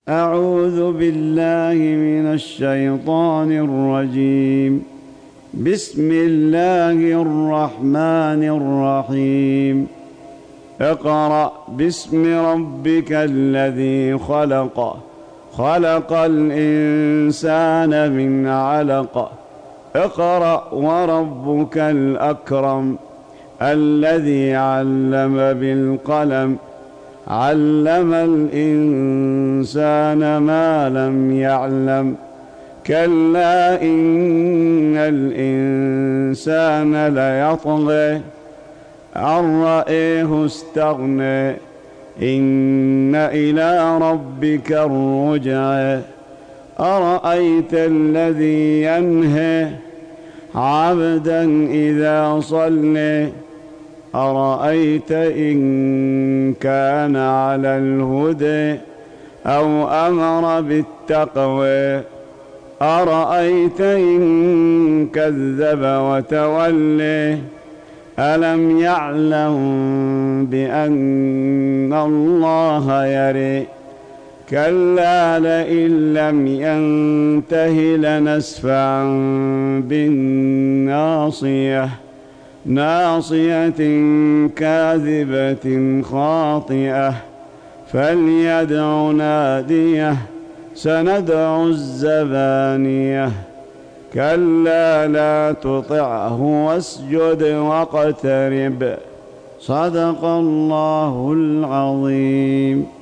أعوذ بالله من الشيطان الرجيم. بسم الله الرحمن الرحيم. اقرأ باسم ربك الذي خلق، خلق الإنسان من علق. اقرأ وربك الأكرم الذي علم بالقلم، علم الإنسان ما لم يعلم. كلا إن الإنسان ليطغى أن رآه استغنى، إن إلى ربك الرجعى. أرأيت الذي ينهى عبدا إذا صلى، أرأيت إن كان على الهدى أو أمر بالتقوى، أرأيت إن كذب وتولى. ألم يعلم بأن الله يرى. كلا لئن لم ينته لنسفعا بالناصية، ناصية كاذبة خاطئة. فليدع ناديه، سندع الزبانية. كلا لا تطعه واسجد واقترب. صدق الله العظيم.